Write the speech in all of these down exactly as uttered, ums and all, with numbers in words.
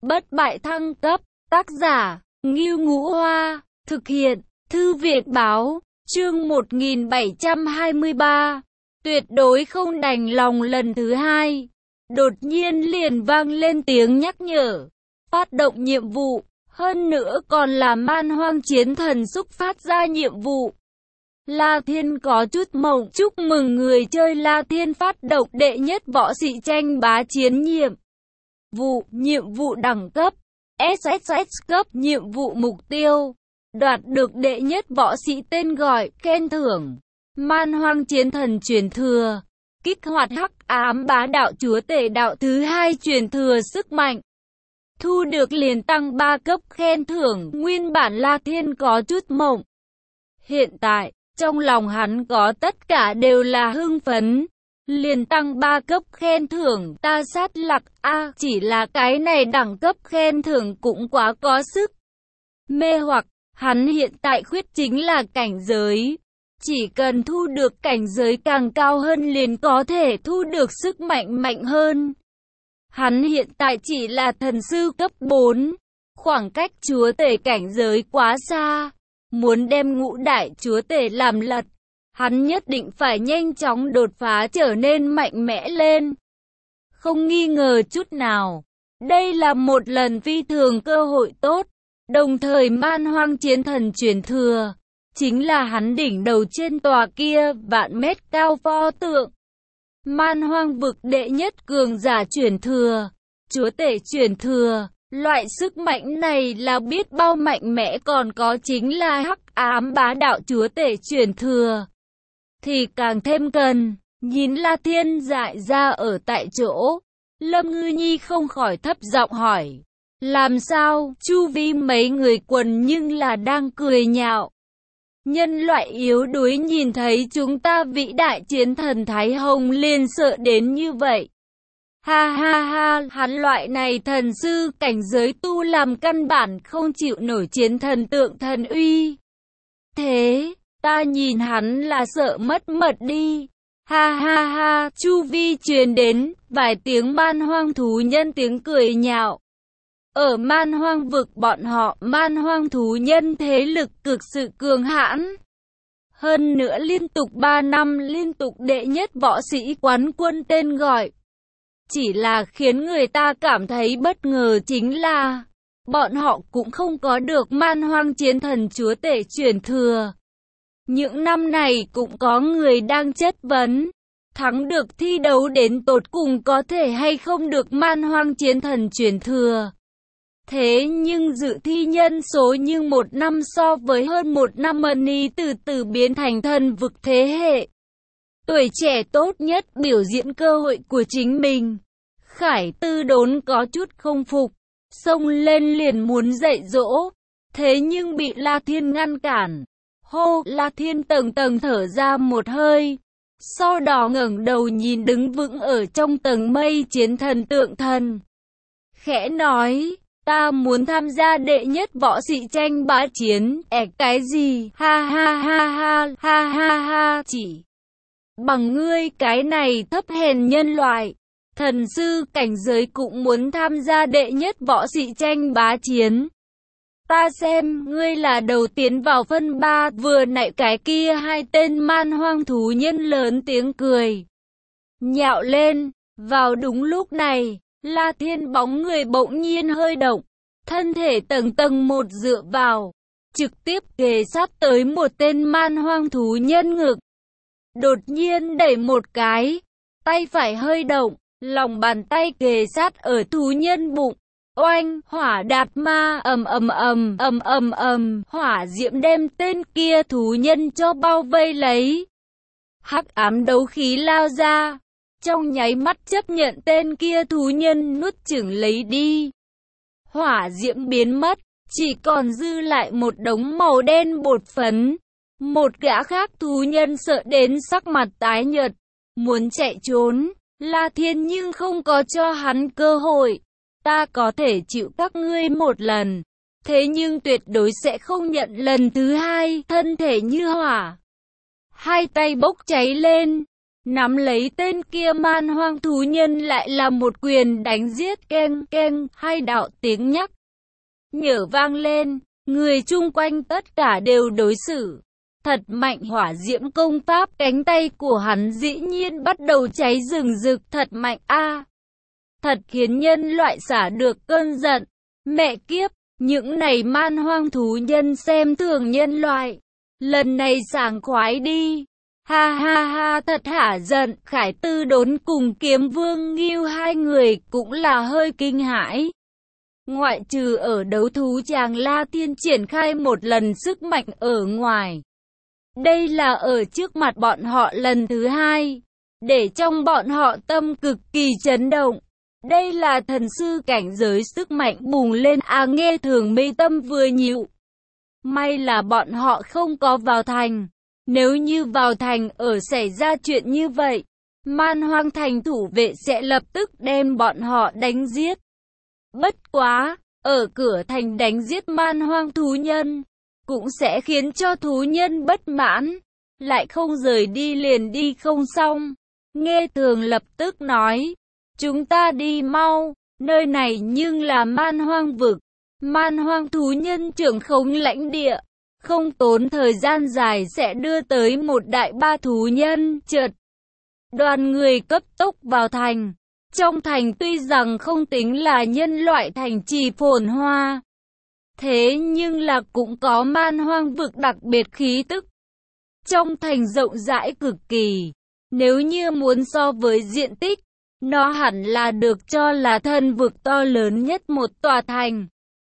bất bại thăng cấp, tác giả, Ngưu Ngũ Hoa, thực hiện, Thư viện báo, chương một nghìn bảy trăm hai mươi ba, tuyệt đối không đành lòng lần thứ hai. Đột nhiên liền vang lên tiếng nhắc nhở, phát động nhiệm vụ, hơn nữa còn là Man Hoang Chiến Thần xúc phát ra nhiệm vụ. La Thiên có chút mộng, chúc mừng người chơi La Thiên phát động đệ nhất võ sĩ tranh bá chiến nhiệm vụ, nhiệm vụ đẳng cấp, ét ét ét cấp, nhiệm vụ mục tiêu, đoạt được đệ nhất võ sĩ tên gọi, khen thưởng, Man Hoang Chiến Thần truyền thừa, kích hoạt hắc ám bá đạo chúa tể đạo thứ hai truyền thừa sức mạnh. Thu được liền tăng ba cấp khen thưởng, nguyên bản La Thiên có chút mộng. Hiện tại, trong lòng hắn có tất cả đều là hưng phấn. Liền tăng ba cấp khen thưởng, ta sát lặc, a chỉ là cái này đẳng cấp khen thưởng cũng quá có sức mê hoặc, hắn hiện tại khuyết chính là cảnh giới. Chỉ cần thu được cảnh giới càng cao hơn liền có thể thu được sức mạnh mạnh hơn. Hắn hiện tại chỉ là thần sư cấp bốn, khoảng cách chúa tể cảnh giới quá xa. Muốn đem ngũ đại chúa tể làm lật, hắn nhất định phải nhanh chóng đột phá trở nên mạnh mẽ lên. Không nghi ngờ chút nào, đây là một lần phi thường cơ hội tốt. Đồng thời Man Hoang Chiến Thần truyền thừa, chính là hắn đỉnh đầu trên tòa kia vạn mét cao pho tượng. Man Hoang vực đệ nhất cường giả truyền thừa, chúa tể truyền thừa. Loại sức mạnh này là biết bao mạnh mẽ, còn có chính là hắc ám bá đạo chúa tể truyền thừa thì càng thêm cần. Nhìn La Thiên dại ra ở tại chỗ, Lâm Ngư Nhi không khỏi thấp giọng hỏi, làm sao? Chu vi mấy người quần nhưng là đang cười nhạo. Nhân loại yếu đuối nhìn thấy chúng ta vĩ đại chiến thần Thái Hồng liền sợ đến như vậy. Ha ha ha, hắn loại này thần sư cảnh giới tu làm căn bản không chịu nổi chiến thần tượng thần uy. Thế, ta nhìn hắn là sợ mất mật đi. Ha ha ha, chu vi truyền đến vài tiếng man hoang thú nhân tiếng cười nhạo. Ở man hoang vực bọn họ, man hoang thú nhân thế lực cực sự cường hãn. Hơn nữa liên tục ba năm liên tục đệ nhất võ sĩ quán quân tên gọi. Chỉ là khiến người ta cảm thấy bất ngờ chính là, bọn họ cũng không có được Man Hoang Chiến Thần chúa tể truyền thừa. Những năm này cũng có người đang chất vấn, thắng được thi đấu đến tột cùng có thể hay không được Man Hoang Chiến Thần truyền thừa. Thế nhưng dự thi nhân số nhưng một năm so với hơn một năm Money từ từ biến thành thần vực thế hệ. Tuổi trẻ tốt nhất biểu diễn cơ hội của chính mình. Khải Tư Đốn có chút không phục, xông lên liền muốn dạy dỗ, thế nhưng bị La Thiên ngăn cản. Hô, La Thiên tầng tầng thở ra một hơi, sau đó ngẩng đầu nhìn đứng vững ở trong tầng mây chiến thần tượng thần. Khẽ nói, ta muốn tham gia đệ nhất võ sĩ tranh bá chiến, ẻ cái gì, ha ha ha ha, ha ha ha, chỉ bằng ngươi cái này thấp hèn nhân loại. Thần sư cảnh giới cũng muốn tham gia đệ nhất võ sĩ tranh bá chiến. Ta xem, ngươi là đầu tiến vào phân ba, vừa nãy cái kia hai tên man hoang thú nhân lớn tiếng cười nhạo lên. Vào đúng lúc này, La Thiên bóng người bỗng nhiên hơi động, thân thể tầng tầng một dựa vào, trực tiếp kề sát tới một tên man hoang thú nhân ngực. Đột nhiên đẩy một cái, tay phải hơi động. Lòng bàn tay kề sát ở thú nhân bụng, oanh, hỏa đạt ma, ầm ầm ầm, ầm ầm ầm, hỏa diễm đem tên kia thú nhân cho bao vây lấy. Hắc ám đấu khí lao ra, trong nháy mắt chấp nhận tên kia thú nhân nuốt chửng lấy đi. Hỏa diễm biến mất, chỉ còn dư lại một đống màu đen bột phấn. Một gã khác thú nhân sợ đến sắc mặt tái nhợt, muốn chạy trốn. La Thiên nhưng không có cho hắn cơ hội. Ta có thể chịu các ngươi một lần, thế nhưng tuyệt đối sẽ không nhận lần thứ hai. Thân thể như hỏa, hai tay bốc cháy lên, nắm lấy tên kia man hoang thú nhân lại là một quyền đánh giết. Keng keng, hai đạo tiếng nhắc nhở vang lên, người chung quanh tất cả đều đối xử thật mạnh. Hỏa diễm công pháp cánh tay của hắn dĩ nhiên bắt đầu cháy rừng rực thật mạnh a, thật khiến nhân loại xả được cơn giận. Mẹ kiếp, những này man hoang thú nhân xem thường nhân loại, lần này sảng khoái đi. Ha ha ha, thật hả giận. Khải Tư Đốn cùng Kiếm Vương Ngưu hai người cũng là hơi kinh hãi. Ngoại trừ ở đấu thú tràng La Thiên triển khai một lần sức mạnh ở ngoài, đây là ở trước mặt bọn họ lần thứ hai, để trong bọn họ tâm cực kỳ chấn động. Đây là thần sư cảnh giới sức mạnh bùng lên à, nghe thường mê tâm vừa nhịu. May là bọn họ không có vào thành. Nếu như vào thành ở xảy ra chuyện như vậy, man hoang thành thủ vệ sẽ lập tức đem bọn họ đánh giết. Bất quá, ở cửa thành đánh giết man hoang thú nhân, cũng sẽ khiến cho thú nhân bất mãn, lại không rời đi liền đi không xong. Nghe thường lập tức nói, chúng ta đi mau, nơi này nhưng là man hoang vực, man hoang thú nhân trưởng khống lãnh địa. Không tốn thời gian dài sẽ đưa tới một đại ba thú nhân. Chợt, đoàn người cấp tốc vào thành. Trong thành tuy rằng không tính là nhân loại thành trì phồn hoa, thế nhưng là cũng có man hoang vực đặc biệt khí tức. Trong thành rộng rãi cực kỳ, nếu như muốn so với diện tích, nó hẳn là được cho là thần vực to lớn nhất một tòa thành.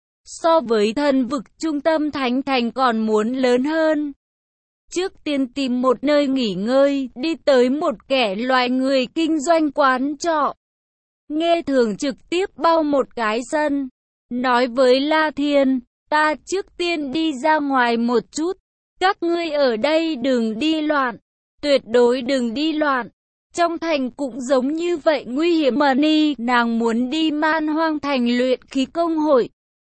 So với thần vực trung tâm thánh thành còn muốn lớn hơn. Trước tiên tìm một nơi nghỉ ngơi, đi tới một kẻ loài người kinh doanh quán trọ. Nghe thường trực tiếp bao một cái sân, nói với La Thiên, ta trước tiên đi ra ngoài một chút, các ngươi ở đây đừng đi loạn, tuyệt đối đừng đi loạn. Trong thành cũng giống như vậy nguy hiểm mà ni, nàng muốn đi man hoang thành luyện khí công hội.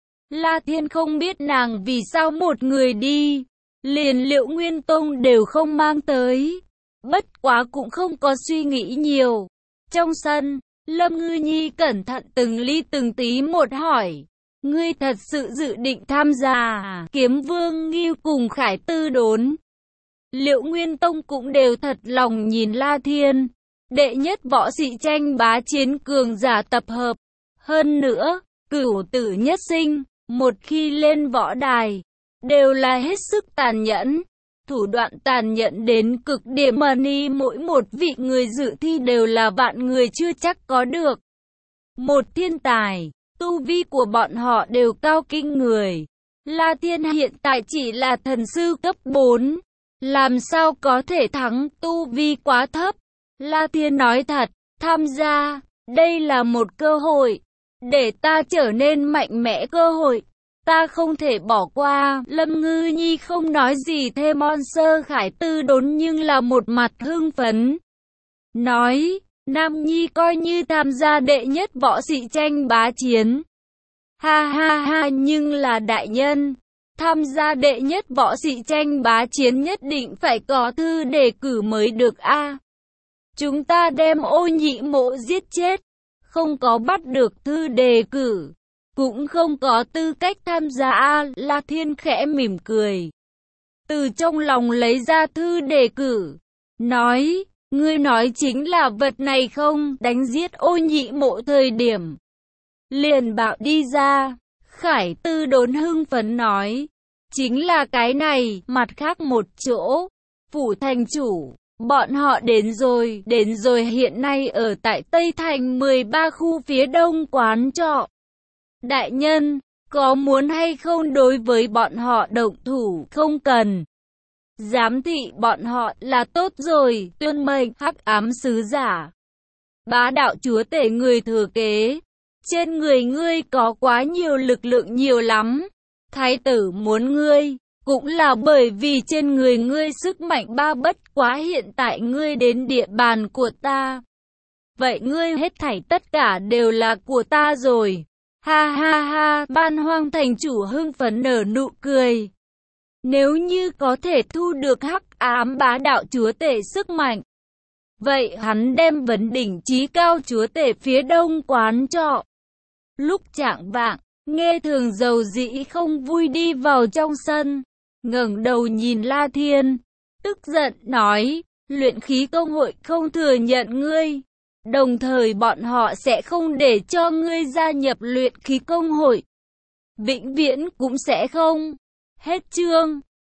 La Thiên không biết nàng vì sao một người đi, liền Liệu Nguyên Tông đều không mang tới. Bất quá cũng không có suy nghĩ nhiều. Trong sân, Lâm Ngư Nhi cẩn thận từng ly từng tí một hỏi, ngươi thật sự dự định tham gia à? Kiếm Vương Ngưu cùng Khải Tư Đốn, Liệu Nguyên Tông cũng đều thật lòng nhìn La Thiên. Đệ nhất võ sĩ tranh bá chiến cường giả tập hợp. Hơn nữa, cửu tử nhất sinh, một khi lên võ đài, đều là hết sức tàn nhẫn. Thủ đoạn tàn nhẫn đến cực điểm mà ni mỗi một vị người dự thi đều là vạn người chưa chắc có được. Một thiên tài, tu vi của bọn họ đều cao kinh người. La Thiên hiện tại chỉ là thần sư cấp bốn, làm sao có thể thắng, tu vi quá thấp. La Thiên nói thật, tham gia, đây là một cơ hội, để ta trở nên mạnh mẽ, cơ hội, ta không thể bỏ qua. Lâm Ngư Nhi không nói gì thêm. Monster Khải Tư Đốn nhưng là một mặt hưng phấn, nói, Nam Nhi coi như tham gia đệ nhất võ sĩ tranh bá chiến. Ha ha ha, nhưng là đại nhân, tham gia đệ nhất võ sĩ tranh bá chiến nhất định phải có thư đề cử mới được a. Chúng ta đem Ô Nhị Mộ giết chết, không có bắt được thư đề cử, cũng không có tư cách tham gia a. La Thiên khẽ mỉm cười, từ trong lòng lấy ra thư đề cử, nói, ngươi nói chính là vật này không? Đánh giết Ô Nhị Mộ thời điểm, liền bảo đi ra. Khải Tư Đốn hưng phấn nói, chính là cái này. Mặt khác một chỗ, phủ thành chủ, bọn họ đến rồi, đến rồi hiện nay ở tại Tây Thành mười ba khu phía đông quán trọ. Đại nhân, có muốn hay không đối với bọn họ động thủ? Không cần. Giám thị bọn họ là tốt rồi. Tuyên mệnh Hắc Ám Sứ Giả, Bá Đạo Chúa Tể người thừa kế. Trên người ngươi có quá nhiều lực lượng, nhiều lắm. Thái tử muốn ngươi, cũng là bởi vì trên người ngươi sức mạnh ba, bất quá hiện tại ngươi đến địa bàn của ta, vậy ngươi hết thảy tất cả đều là của ta rồi. Ha ha ha, Ban Hoang thành chủ hưng phấn nở nụ cười. Nếu như có thể thu được Hắc Ám Bá Đạo Chúa Tể sức mạnh, Vậy hắn đem vấn đỉnh chí cao chúa tể phía đông quán trọ. Lúc chạng vạng, Nghe Thường dầu dĩ không vui đi vào trong sân, ngẩng đầu nhìn La Thiên, tức giận nói, luyện khí công hội không thừa nhận ngươi, đồng thời bọn họ sẽ không để cho ngươi gia nhập luyện khí công hội. Vĩnh viễn cũng sẽ không. Hết chương.